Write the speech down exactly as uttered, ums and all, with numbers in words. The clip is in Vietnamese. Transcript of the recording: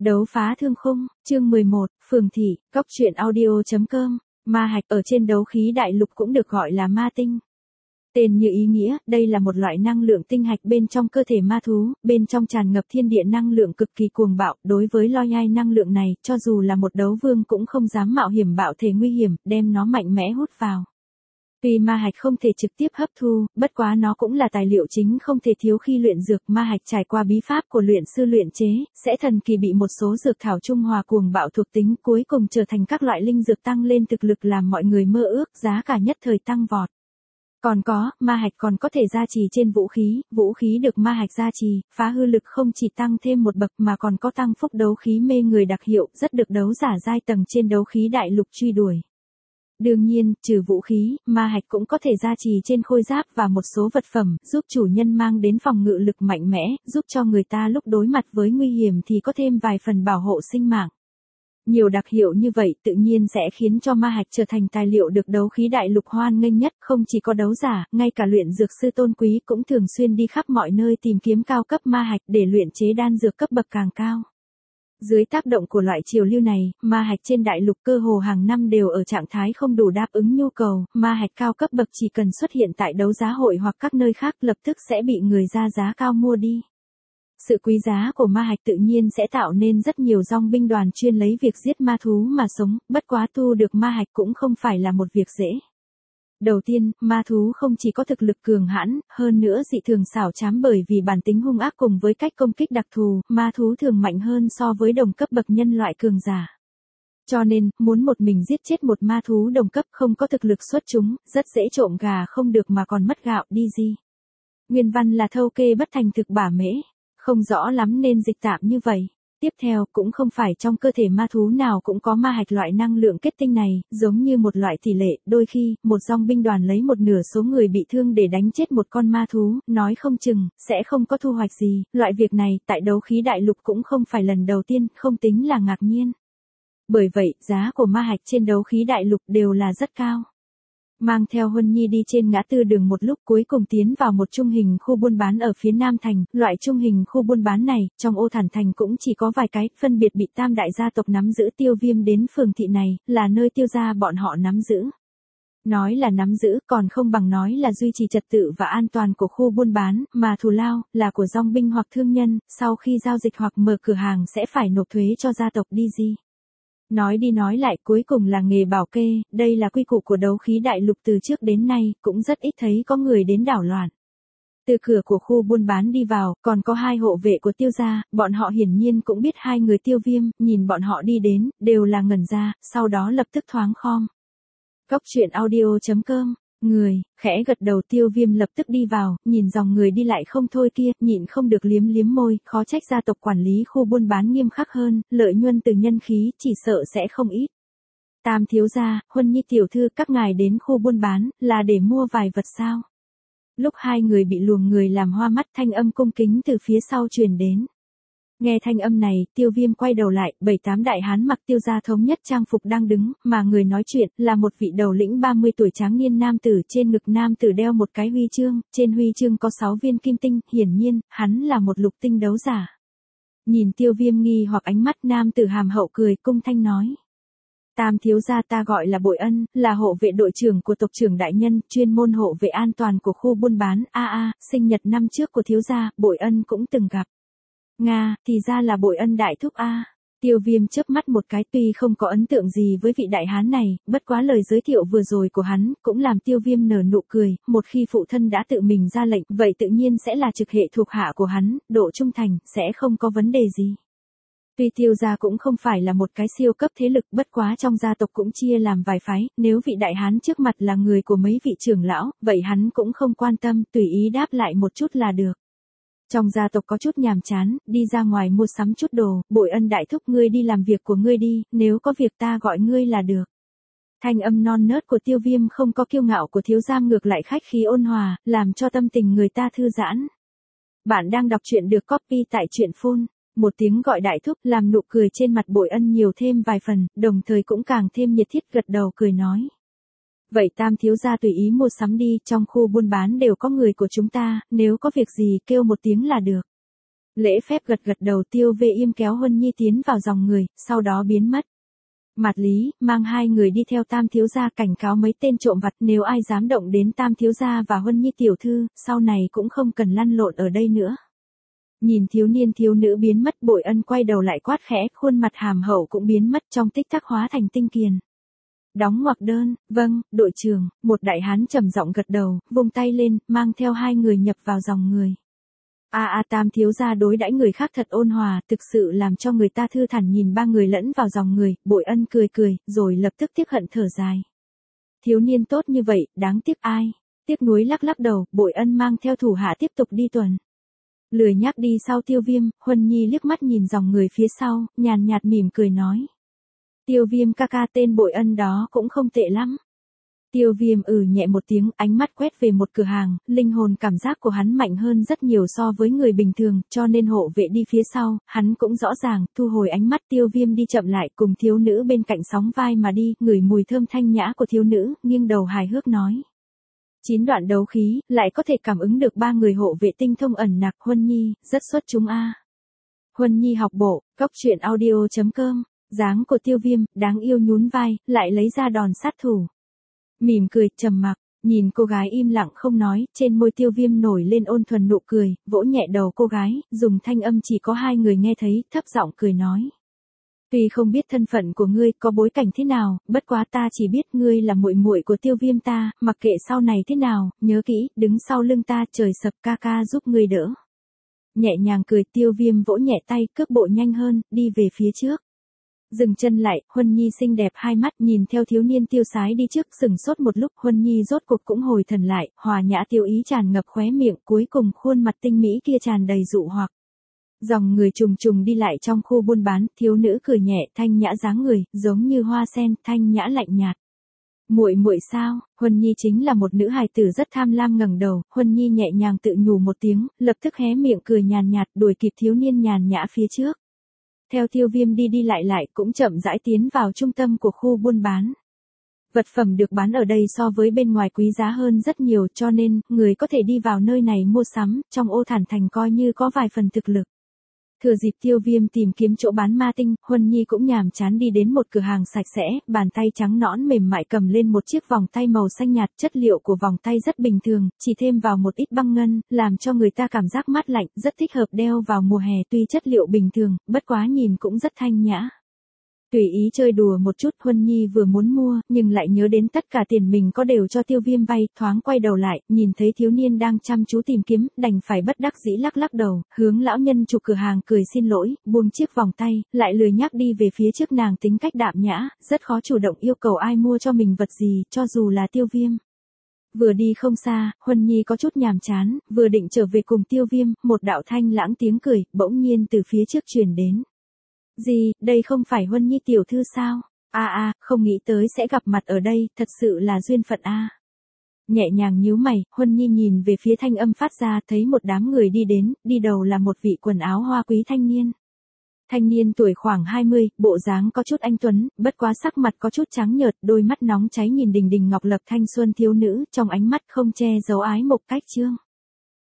Đấu phá thương khung, chương mười một, Phường Thị, Cóc truyện audio.com, ma hạch ở trên đấu khí đại lục cũng được gọi là ma tinh. Tên như ý nghĩa, đây là một loại năng lượng tinh hạch bên trong cơ thể ma thú, bên trong tràn ngập thiên địa năng lượng cực kỳ cuồng bạo, đối với lo nhai năng lượng này, cho dù là một đấu vương cũng không dám mạo hiểm bạo thể nguy hiểm, đem nó mạnh mẽ hút vào. Tuy ma hạch không thể trực tiếp hấp thu, bất quá nó cũng là tài liệu chính không thể thiếu khi luyện dược. Ma hạch trải qua bí pháp của luyện sư luyện chế, sẽ thần kỳ bị một số dược thảo trung hòa cuồng bạo thuộc tính, cuối cùng trở thành các loại linh dược tăng lên thực lực làm mọi người mơ ước, giá cả nhất thời tăng vọt. Còn có, ma hạch còn có thể gia trì trên vũ khí, vũ khí được ma hạch gia trì, phá hư lực không chỉ tăng thêm một bậc mà còn có tăng phúc đấu khí mê người đặc hiệu, rất được đấu giả giai tầng trên đấu khí đại lục truy đuổi. Đương nhiên, trừ vũ khí, ma hạch cũng có thể gia trì trên khôi giáp và một số vật phẩm, giúp chủ nhân mang đến phòng ngự lực mạnh mẽ, giúp cho người ta lúc đối mặt với nguy hiểm thì có thêm vài phần bảo hộ sinh mạng. Nhiều đặc hiệu như vậy tự nhiên sẽ khiến cho ma hạch trở thành tài liệu được đấu khí đại lục hoan nghênh nhất, không chỉ có đấu giả, ngay cả luyện dược sư tôn quý cũng thường xuyên đi khắp mọi nơi tìm kiếm cao cấp ma hạch để luyện chế đan dược cấp bậc càng cao. Dưới tác động của loại triều lưu này, ma hạch trên đại lục cơ hồ hàng năm đều ở trạng thái không đủ đáp ứng nhu cầu, ma hạch cao cấp bậc chỉ cần xuất hiện tại đấu giá hội hoặc các nơi khác lập tức sẽ bị người ra giá cao mua đi. Sự quý giá của ma hạch tự nhiên sẽ tạo nên rất nhiều dòng binh đoàn chuyên lấy việc giết ma thú mà sống, bất quá tu được ma hạch cũng không phải là một việc dễ. Đầu tiên, ma thú không chỉ có thực lực cường hãn, hơn nữa dị thường xảo trá bởi vì bản tính hung ác cùng với cách công kích đặc thù, ma thú thường mạnh hơn so với đồng cấp bậc nhân loại cường giả. Cho nên, muốn một mình giết chết một ma thú đồng cấp không có thực lực xuất chúng, rất dễ trộm gà không được mà còn mất gạo đi gì. Nguyên văn là thâu kê bất thành thực bả mễ, không rõ lắm nên dịch tạm như vậy. Tiếp theo, cũng không phải trong cơ thể ma thú nào cũng có ma hạch loại năng lượng kết tinh này, giống như một loại tỷ lệ, đôi khi, một dòng binh đoàn lấy một nửa số người bị thương để đánh chết một con ma thú, nói không chừng, sẽ không có thu hoạch gì, loại việc này, tại đấu khí đại lục cũng không phải lần đầu tiên, không tính là ngạc nhiên. Bởi vậy, giá của ma hạch trên đấu khí đại lục đều là rất cao. Mang theo Huân Nhi đi trên ngã tư đường một lúc cuối cùng tiến vào một trung hình khu buôn bán ở phía Nam Thành, loại trung hình khu buôn bán này, trong ô Thản Thành cũng chỉ có vài cái, phân biệt bị tam đại gia tộc nắm giữ. Tiêu Viêm đến phường thị này, là nơi tiêu gia bọn họ nắm giữ. Nói là nắm giữ, còn không bằng nói là duy trì trật tự và an toàn của khu buôn bán, mà thù lao, là của dòng binh hoặc thương nhân, sau khi giao dịch hoặc mở cửa hàng sẽ phải nộp thuế cho gia tộc đi gì. Nói đi nói lại cuối cùng là nghề bảo kê, đây là quy củ của đấu khí đại lục từ trước đến nay, cũng rất ít thấy có người đến đảo loạn. Từ cửa của khu buôn bán đi vào, còn có hai hộ vệ của tiêu gia, bọn họ hiển nhiên cũng biết hai người Tiêu Viêm, nhìn bọn họ đi đến, đều là ngẩn ra, sau đó lập tức thoáng khom. Cóc truyện audio.com, người, khẽ gật đầu. Tiêu Viêm lập tức đi vào, nhìn dòng người đi lại không thôi kia, nhịn không được liếm liếm môi, khó trách gia tộc quản lý khu buôn bán nghiêm khắc hơn, lợi nhuận từ nhân khí chỉ sợ sẽ không ít. Tam thiếu gia, Huân Nhi tiểu thư, các ngài đến khu buôn bán, là để mua vài vật sao? Lúc hai người bị luồng người làm hoa mắt, thanh âm cung kính từ phía sau truyền đến. Nghe thanh âm này, Tiêu Viêm quay đầu lại, bảy tám đại hán mặc tiêu gia thống nhất trang phục đang đứng, mà người nói chuyện, là một vị đầu lĩnh ba mươi tuổi tráng niên nam tử. Trên ngực nam tử đeo một cái huy chương, trên huy chương có sáu viên kim tinh, hiển nhiên, hắn là một lục tinh đấu giả. Nhìn Tiêu Viêm nghi hoặc ánh mắt, nam tử hàm hậu cười, cung thanh nói. Tam thiếu gia, ta gọi là Bội Ân, là hộ vệ đội trưởng của tộc trưởng đại nhân, chuyên môn hộ vệ an toàn của khu buôn bán. A a, sinh nhật năm trước của thiếu gia, Bội Ân cũng từng gặp. Nga, thì ra là Bội Ân đại thúc a. Tiêu Viêm chớp mắt một cái, tuy không có ấn tượng gì với vị đại hán này, bất quá lời giới thiệu vừa rồi của hắn, cũng làm Tiêu Viêm nở nụ cười, một khi phụ thân đã tự mình ra lệnh, vậy tự nhiên sẽ là trực hệ thuộc hạ của hắn, độ trung thành, sẽ không có vấn đề gì. Tuy Tiêu gia cũng không phải là một cái siêu cấp thế lực, bất quá trong gia tộc cũng chia làm vài phái, nếu vị đại hán trước mặt là người của mấy vị trưởng lão, vậy hắn cũng không quan tâm, tùy ý đáp lại một chút là được. Trong gia tộc có chút nhàm chán, đi ra ngoài mua sắm chút đồ, Bội Ân đại thúc, ngươi đi làm việc của ngươi đi, nếu có việc ta gọi ngươi là được. Thanh âm non nớt của Tiêu Viêm không có kiêu ngạo của thiếu gia, ngược lại khách khí ôn hòa, làm cho tâm tình người ta thư giãn. Bạn đang đọc truyện được copy tại truyện phone. Một tiếng gọi đại thúc làm nụ cười trên mặt Bội Ân nhiều thêm vài phần, đồng thời cũng càng thêm nhiệt thiết, gật đầu cười nói. Vậy Tam thiếu gia tùy ý mua sắm đi, trong khu buôn bán đều có người của chúng ta, nếu có việc gì kêu một tiếng là được. Lễ phép gật gật đầu, Tiêu Vê Yêm kéo Huân Nhi tiến vào dòng người, sau đó biến mất. Mạt Lý, mang hai người đi theo Tam thiếu gia cảnh cáo mấy tên trộm vặt nếu ai dám động đến Tam thiếu gia và Huân Nhi tiểu thư, sau này cũng không cần lăn lộn ở đây nữa. Nhìn thiếu niên thiếu nữ biến mất, Bội Ân quay đầu lại quát khẽ, khuôn mặt hàm hậu cũng biến mất trong tích tắc hóa thành tinh kiền. Đóng ngoặc đơn, vâng, đội trưởng, một đại hán trầm giọng gật đầu, vung tay lên, mang theo hai người nhập vào dòng người. A a Tam thiếu gia đối đãi người khác thật ôn hòa, thực sự làm cho người ta thư thản. Nhìn ba người lẫn vào dòng người, Bội Ân cười cười, rồi lập tức tiếc hận thở dài. Thiếu niên tốt như vậy, đáng tiếc ai? Tiếc nuối lắc lắc đầu, Bội Ân mang theo thủ hạ tiếp tục đi tuần. Lười nhác đi sau Tiêu Viêm, Huân Nhi liếc mắt nhìn dòng người phía sau, nhàn nhạt mỉm cười nói. Tiêu Viêm ca ca, tên Bội Ân đó cũng không tệ lắm. Tiêu Viêm ừ nhẹ một tiếng, ánh mắt quét về một cửa hàng, linh hồn cảm giác của hắn mạnh hơn rất nhiều so với người bình thường, cho nên hộ vệ đi phía sau, hắn cũng rõ ràng, thu hồi ánh mắt. Tiêu Viêm đi chậm lại, cùng thiếu nữ bên cạnh sóng vai mà đi, ngửi mùi thơm thanh nhã của thiếu nữ, nghiêng đầu hài hước nói. Chín đoạn đấu khí, lại có thể cảm ứng được ba người hộ vệ tinh thông ẩn nặc. Huân Nhi, rất xuất chúng a. Huân Nhi học bộ, cốc truyện audio chấm com, dáng của Tiêu Viêm, đáng yêu nhún vai, lại lấy ra đòn sát thủ. Mỉm cười, trầm mặc, nhìn cô gái im lặng không nói, trên môi Tiêu Viêm nổi lên ôn thuần nụ cười, vỗ nhẹ đầu cô gái, dùng thanh âm chỉ có hai người nghe thấy, thấp giọng cười nói. Tuy không biết thân phận của ngươi có bối cảnh thế nào, bất quá ta chỉ biết ngươi là muội muội của Tiêu Viêm ta, mặc kệ sau này thế nào, nhớ kỹ, đứng sau lưng ta, trời sập ca ca giúp ngươi đỡ. Nhẹ nhàng cười, Tiêu Viêm vỗ nhẹ tay, cước bộ nhanh hơn, đi về phía trước. Dừng chân lại, Huân Nhi xinh đẹp hai mắt nhìn theo thiếu niên tiêu sái đi trước, sừng sốt một lúc, Huân Nhi rốt cuộc cũng hồi thần lại, hòa nhã tiêu ý tràn ngập khóe miệng, cuối cùng khuôn mặt tinh mỹ kia tràn đầy dụ hoặc. Dòng người trùng trùng đi lại trong khu buôn bán, thiếu nữ cười nhẹ, thanh nhã dáng người, giống như hoa sen, thanh nhã lạnh nhạt. Muội muội sao? Huân Nhi chính là một nữ hài tử rất tham lam. Ngẩng đầu, Huân Nhi nhẹ nhàng tự nhủ một tiếng, lập tức hé miệng cười nhàn nhạt, đuổi kịp thiếu niên nhàn nhã phía trước. Theo Tiêu Viêm đi đi lại lại, cũng chậm rãi tiến vào trung tâm của khu buôn bán. Vật phẩm được bán ở đây so với bên ngoài quý giá hơn rất nhiều, cho nên, người có thể đi vào nơi này mua sắm, trong Ô Thản Thành coi như có vài phần thực lực. Thừa dịp Tiêu Viêm tìm kiếm chỗ bán ma tinh, Huân Nhi cũng nhàm chán đi đến một cửa hàng sạch sẽ, bàn tay trắng nõn mềm mại cầm lên một chiếc vòng tay màu xanh nhạt, chất liệu của vòng tay rất bình thường, chỉ thêm vào một ít băng ngân, làm cho người ta cảm giác mát lạnh, rất thích hợp đeo vào mùa hè. Tuy chất liệu bình thường, bất quá nhìn cũng rất thanh nhã. Tùy ý chơi đùa một chút, Huân Nhi vừa muốn mua, nhưng lại nhớ đến tất cả tiền mình có đều cho Tiêu Viêm vay, thoáng quay đầu lại, nhìn thấy thiếu niên đang chăm chú tìm kiếm, đành phải bất đắc dĩ lắc lắc đầu, hướng lão nhân chủ cửa hàng cười xin lỗi, buông chiếc vòng tay, lại lười nhác đi về phía trước. Nàng tính cách đạm nhã, rất khó chủ động yêu cầu ai mua cho mình vật gì, cho dù là Tiêu Viêm. Vừa đi không xa, Huân Nhi có chút nhàm chán, vừa định trở về cùng Tiêu Viêm, một đạo thanh lãng tiếng cười, bỗng nhiên từ phía trước truyền đến. Gì, đây không phải Huân Nhi tiểu thư sao? A a, không nghĩ tới sẽ gặp mặt ở đây, thật sự là duyên phận a. Nhẹ nhàng nhíu mày, Huân Nhi nhìn về phía thanh âm phát ra, thấy một đám người đi đến, đi đầu là một vị quần áo hoa quý thanh niên. Thanh niên tuổi khoảng hai mươi, bộ dáng có chút anh tuấn, bất quá sắc mặt có chút trắng nhợt, đôi mắt nóng cháy nhìn đình đình ngọc lập thanh xuân thiếu nữ, trong ánh mắt không che giấu ái mục cách trương.